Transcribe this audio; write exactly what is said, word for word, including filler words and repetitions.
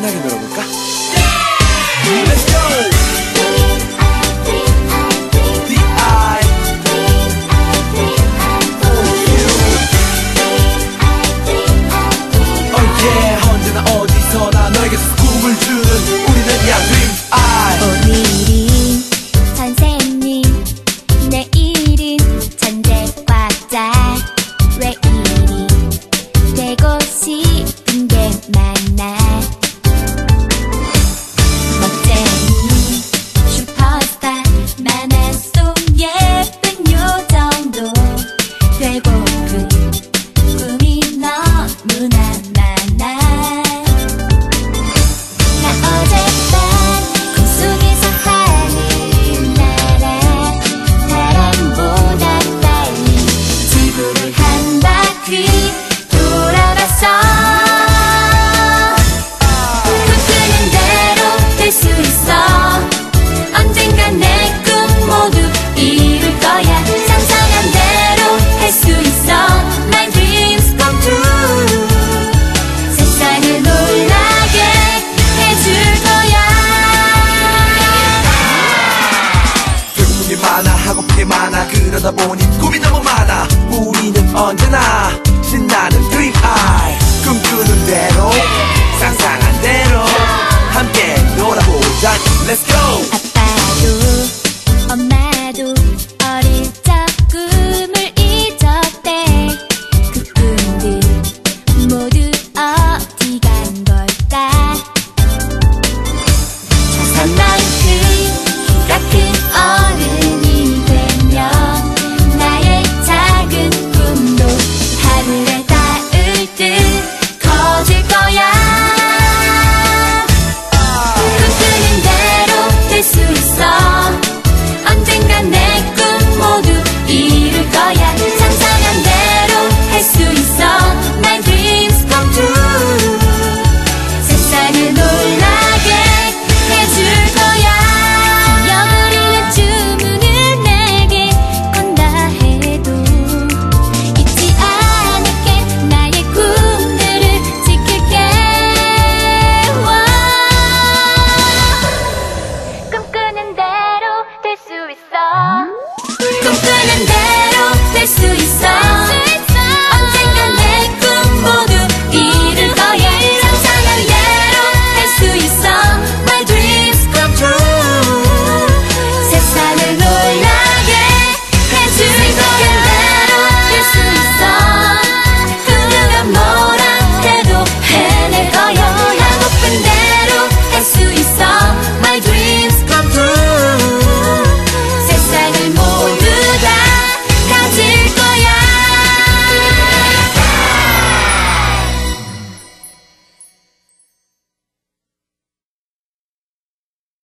신나게 놀아볼까? Let's go! 어디서나 너에게서 꿈을 주는 우리는 야 Dream I. 오늘은 선생님, 내일은 천재과자. 왜 이리 되고 싶은 게 많아. 멋쟁이 슈퍼스타, 만화 속 예쁜 요정도 되고픈 꿈이 너무나 많아. 하고픈 게 많아. 그러다 보니 꿈이 너무 많아. 우리는 언제나